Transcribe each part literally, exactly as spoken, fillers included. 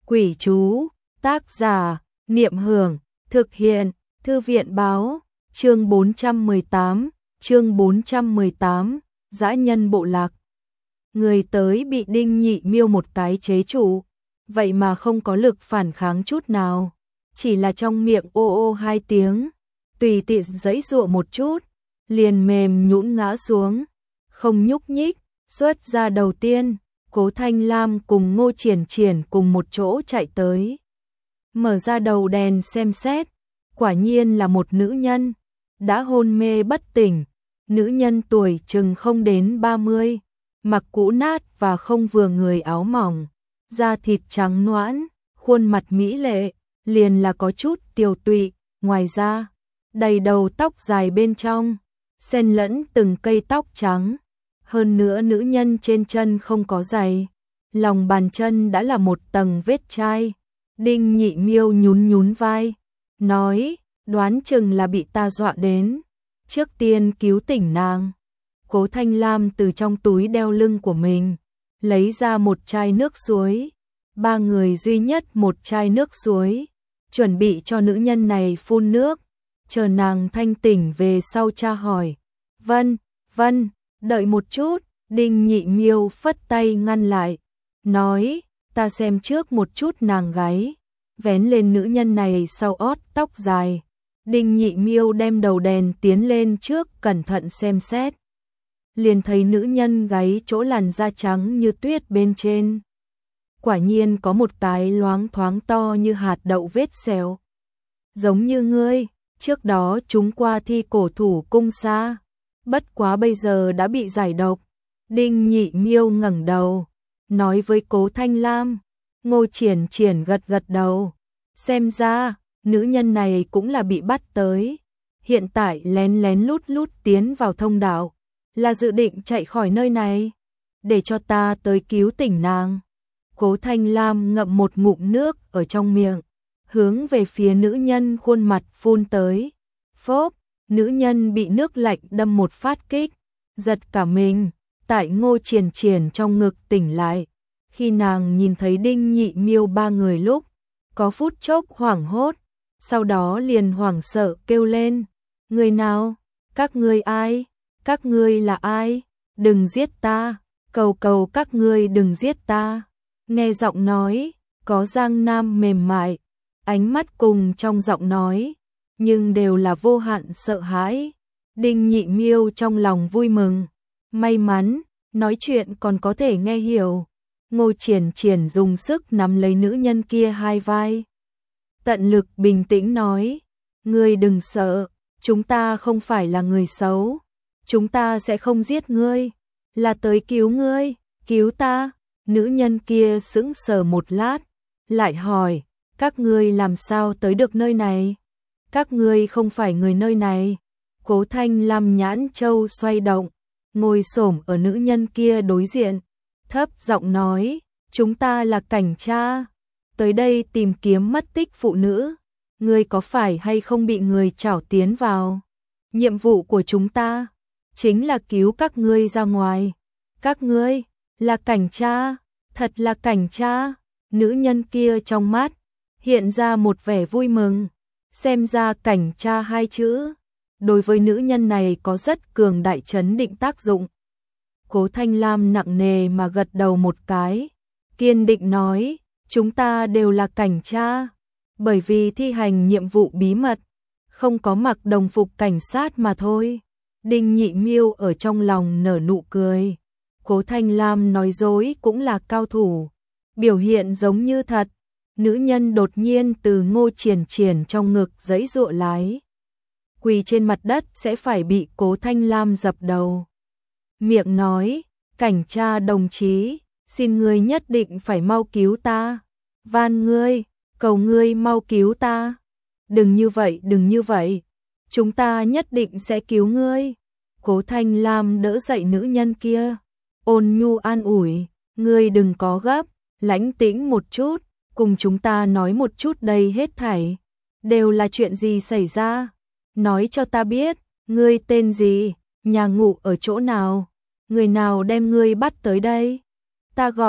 Quỷ chú, tác giả, Niệm Hưởng, thực hiện, Thư viện báo, chương bốn trăm mười tám, chương bốn trăm mười tám, dã nhân bộ lạc. Người tới bị Đinh Nhị Miêu một cái chế trụ, vậy mà không có lực phản kháng chút nào, chỉ là trong miệng ô ô hai tiếng, tùy tiện giãy giụa một chút, liền mềm nhũn ngã xuống, không nhúc nhích. Xuất ra đầu tiên, Cố Thanh Lam cùng Ngô Triển Triển cùng một chỗ chạy tới. Mở ra đầu đèn xem xét, quả nhiên là một nữ nhân, đã hôn mê bất tỉnh. Nữ nhân tuổi chừng không đến ba mươi, mặc cũ nát và không vừa người áo mỏng, da thịt trắng nõn, khuôn mặt mỹ lệ, liền là có chút tiều tụy, ngoài ra, đầy đầu tóc dài bên trong, xen lẫn từng cây tóc trắng. Hơn nữa nữ nhân trên chân không có giày, lòng bàn chân đã là một tầng vết chai. Đinh Nhị Miêu nhún nhún vai, nói, đoán chừng là bị ta dọa đến, trước tiên cứu tỉnh nàng. Cố Thanh Lam từ trong túi đeo lưng của mình, lấy ra một chai nước suối, ba người duy nhất một chai nước suối, chuẩn bị cho nữ nhân này phun nước, chờ nàng thanh tỉnh về sau tra hỏi. Vân, Vân, đợi một chút, Đinh Nhị Miêu phất tay ngăn lại, nói, ta xem trước một chút nàng gáy, vén lên nữ nhân này sau ót tóc dài. Đinh Nhị Miêu đem đầu đèn tiến lên trước cẩn thận xem xét, liền thấy nữ nhân gáy chỗ làn da trắng như tuyết bên trên. Quả nhiên có một cái loáng thoáng to như hạt đậu vết sẹo. Giống như ngươi, trước đó chúng qua thi cổ thủ cung xa, bất quá bây giờ đã bị giải độc. Đinh Nhị Miêu ngẩng đầu, nói với Cố Thanh Lam. Ngô Triển Triển gật gật đầu, xem ra, nữ nhân này cũng là bị bắt tới, hiện tại lén lén lút lút tiến vào thông đạo, là dự định chạy khỏi nơi này, để cho ta tới cứu tỉnh nàng. Cố Thanh Lam ngậm một ngụm nước ở trong miệng, hướng về phía nữ nhân khuôn mặt phun tới. Phốp, nữ nhân bị nước lạnh đâm một phát kích, giật cả mình, tại Ngô Triển Triển trong ngực tỉnh lại. Khi nàng nhìn thấy Đinh Nhị Miêu ba người lúc, có phút chốc hoảng hốt, sau đó liền hoảng sợ kêu lên. Người nào? Các ngươi ai? Các ngươi là ai? Đừng giết ta, cầu cầu các ngươi đừng giết ta. Nghe giọng nói, có giang nam mềm mại, ánh mắt cùng trong giọng nói, nhưng đều là vô hạn sợ hãi. Đinh Nhị Miêu trong lòng vui mừng, may mắn, nói chuyện còn có thể nghe hiểu. Ngô Triển Triển dùng sức nắm lấy nữ nhân kia hai vai, tận lực bình tĩnh nói, ngươi đừng sợ, chúng ta không phải là người xấu, chúng ta sẽ không giết ngươi, là tới cứu ngươi, cứu ta. Nữ nhân kia sững sờ một lát, lại hỏi, các ngươi làm sao tới được nơi này? Các ngươi không phải người nơi này. Cố Thanh Lam nhãn châu xoay động, ngồi xổm ở nữ nhân kia đối diện, thấp giọng nói, chúng ta là cảnh tra, tới đây tìm kiếm mất tích phụ nữ, ngươi có phải hay không bị người trảo tiến vào? Nhiệm vụ của chúng ta chính là cứu các ngươi ra ngoài. Các ngươi là cảnh tra, thật là cảnh tra. Nữ nhân kia trong mắt hiện ra một vẻ vui mừng, xem ra cảnh tra hai chữ đối với nữ nhân này có rất cường đại trấn định tác dụng. Cố Thanh Lam nặng nề mà gật đầu một cái, kiên định nói, chúng ta đều là cảnh tra, bởi vì thi hành nhiệm vụ bí mật, không có mặc đồng phục cảnh sát mà thôi. Đinh Nhị Miêu ở trong lòng nở nụ cười, Cố Thanh Lam nói dối cũng là cao thủ, biểu hiện giống như thật. Nữ nhân đột nhiên từ Ngô Triển Triển trong ngực giãy giụa lái, quỳ trên mặt đất sẽ phải bị Cố Thanh Lam dập đầu. Miệng nói, cảnh tra đồng chí, xin ngươi nhất định phải mau cứu ta, van ngươi, cầu ngươi mau cứu ta, đừng như vậy, đừng như vậy, chúng ta nhất định sẽ cứu ngươi. Cố Thanh Lam đỡ dậy nữ nhân kia, ôn nhu an ủi, ngươi đừng có gấp, lãnh tĩnh một chút, cùng chúng ta nói một chút đây hết thảy, đều là chuyện gì xảy ra, nói cho ta biết, ngươi tên gì, nhà ngủ ở chỗ nào, người nào đem ngươi bắt tới đây? Ta gọi,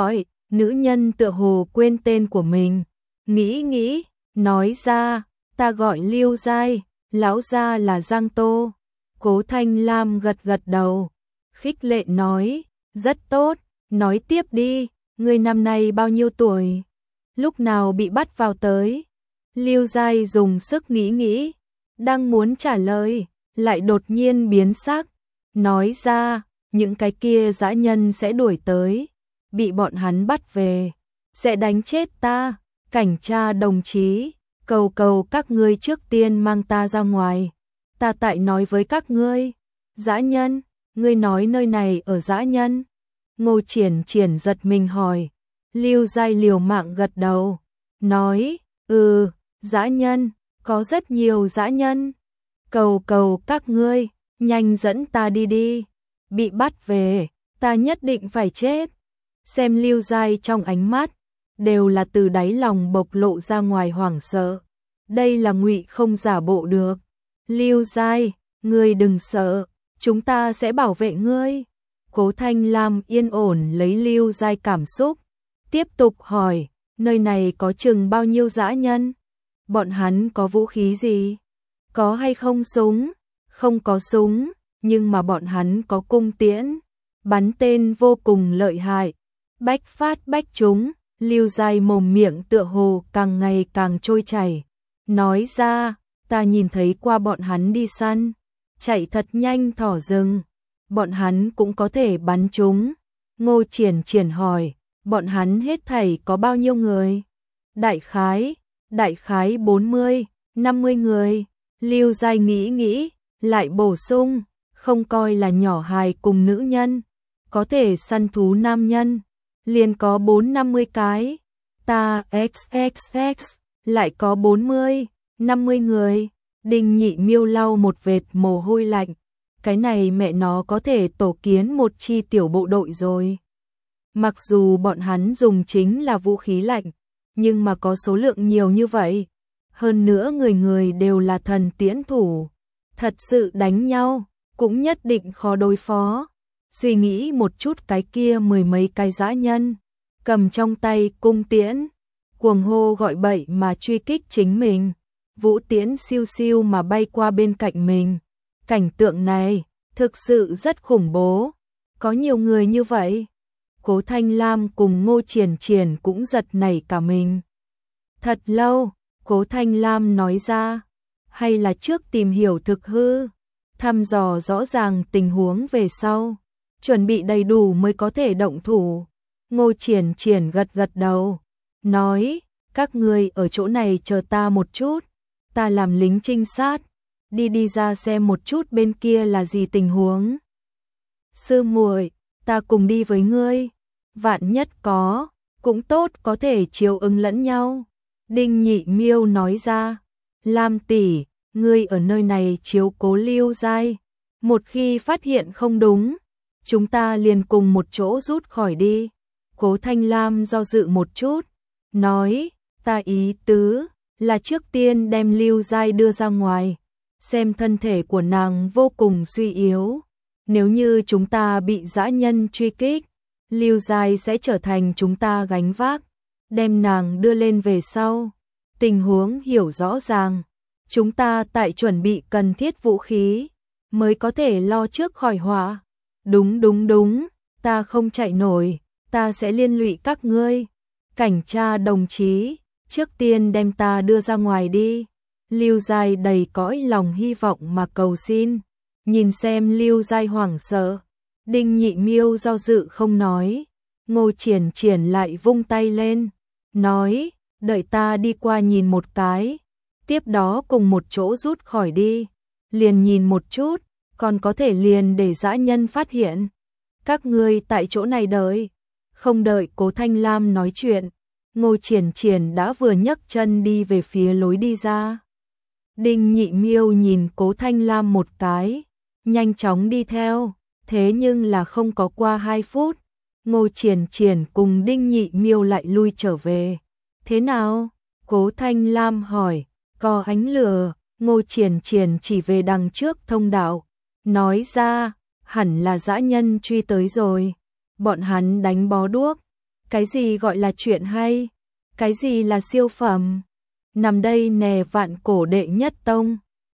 Nữ nhân tựa hồ quên tên của mình, nghĩ nghĩ, nói ra, ta gọi Lưu Giai, lão gia là Giang Tô. Cố Thanh Lam gật gật đầu, khích lệ nói, rất tốt, nói tiếp đi, ngươi năm nay bao nhiêu tuổi? Lúc nào bị bắt vào tới? Lưu Giai dùng sức nghĩ nghĩ, đang muốn trả lời, lại đột nhiên biến sắc, nói ra, những cái kia dã nhân sẽ đuổi tới, bị bọn hắn bắt về, sẽ đánh chết ta, cảnh tra đồng chí, cầu cầu các ngươi trước tiên mang ta ra ngoài, ta tại nói với các ngươi. Dã nhân, ngươi nói nơi này ở dã nhân? Ngô Triển Triển giật mình hỏi. Lưu Giai liều mạng gật đầu, nói, ừ, dã nhân, có rất nhiều dã nhân. Cầu cầu các ngươi, nhanh dẫn ta đi đi, bị bắt về, ta nhất định phải chết. Xem Lưu Giai trong ánh mắt, đều là từ đáy lòng bộc lộ ra ngoài hoảng sợ. Đây là ngụy không giả bộ được. Lưu Giai, ngươi đừng sợ, chúng ta sẽ bảo vệ ngươi. Cố Thanh Lam yên ổn lấy Lưu Giai cảm xúc, tiếp tục hỏi, nơi này có chừng bao nhiêu dã nhân? Bọn hắn có vũ khí gì? Có hay không súng? Không có súng, nhưng mà bọn hắn có cung tiễn, bắn tên vô cùng lợi hại, bách phát bách trúng. Lưu Giai mồm miệng tựa hồ càng ngày càng trôi chảy, nói ra, ta nhìn thấy qua bọn hắn đi săn, chạy thật nhanh thỏ rừng, bọn hắn cũng có thể bắn chúng. Ngô Triển Triển hỏi, bọn hắn hết thảy có bao nhiêu người? Đại khái, đại khái bốn mươi, năm mươi người. Lưu Giai nghĩ nghĩ, lại bổ sung, không coi là nhỏ hài cùng nữ nhân, có thể săn thú nam nhân, liền có bốn năm mươi cái. Ta xx x lại có bốn mươi, năm mươi người. Đinh Nhị Miêu lau một vệt mồ hôi lạnh, cái này mẹ nó có thể tổ kiến một chi tiểu bộ đội rồi. Mặc dù bọn hắn dùng chính là vũ khí lạnh, nhưng mà có số lượng nhiều như vậy, hơn nữa người người đều là thần tiễn thủ, thật sự đánh nhau cũng nhất định khó đối phó. Suy nghĩ một chút, cái kia mười mấy cái dã nhân cầm trong tay cung tiễn, cuồng hô gọi bậy mà truy kích chính mình, vũ tiễn siêu siêu mà bay qua bên cạnh mình. Cảnh tượng này thực sự rất khủng bố. Có nhiều người như vậy. Cố Thanh Lam cùng Ngô Triển Triển cũng giật nảy cả mình. Thật lâu, Cố Thanh Lam nói ra, hay là trước tìm hiểu thực hư, thăm dò rõ ràng tình huống về sau, chuẩn bị đầy đủ mới có thể động thủ. Ngô Triển Triển gật gật đầu, nói, các ngươi ở chỗ này chờ ta một chút, ta làm lính trinh sát, đi đi ra xem một chút bên kia là gì tình huống. Sư muội, ta cùng đi với ngươi, vạn nhất có, cũng tốt, có thể chiếu ứng lẫn nhau. Đinh Nhị Miêu nói ra, Lam tỷ, ngươi ở nơi này chiếu cố Lưu Giai, một khi phát hiện không đúng, chúng ta liền cùng một chỗ rút khỏi đi. Cố Thanh Lam do dự một chút, nói, ta ý tứ là trước tiên đem Lưu Giai đưa ra ngoài, xem thân thể của nàng vô cùng suy yếu, nếu như chúng ta bị dã nhân truy kích, Lưu Giai sẽ trở thành chúng ta gánh vác, đem nàng đưa lên về sau. Tình huống hiểu rõ ràng, chúng ta tại chuẩn bị cần thiết vũ khí, mới có thể lo trước khỏi họa. Đúng đúng đúng, ta không chạy nổi, ta sẽ liên lụy các ngươi. Cảnh tra đồng chí, trước tiên đem ta đưa ra ngoài đi. Lưu Giai đầy cõi lòng hy vọng mà cầu xin. Nhìn xem Lưu Giai hoảng sợ, Đinh Nhị Miêu do dự không nói. Ngô Triển Triển lại vung tay lên, nói, đợi ta đi qua nhìn một cái, tiếp đó cùng một chỗ rút khỏi đi. Liền nhìn một chút, còn có thể liền để dã nhân phát hiện. Các ngươi tại chỗ này đợi. Không đợi Cố Thanh Lam nói chuyện, Ngô Triển Triển đã vừa nhấc chân đi về phía lối đi ra. Đinh Nhị Miêu nhìn Cố Thanh Lam một cái, nhanh chóng đi theo, thế nhưng là không có qua hai phút, Ngô Triển Triển cùng Đinh Nhị Miêu lại lui trở về. Thế nào? Cố Thanh Lam hỏi. Có ánh lửa. Ngô Triển Triển chỉ về đằng trước thông đạo, nói ra, hẳn là dã nhân truy tới rồi, bọn hắn đánh bó đuốc, Cái gì gọi là chuyện hay? Cái gì là siêu phẩm? Nằm đây nè vạn cổ đệ nhất tông.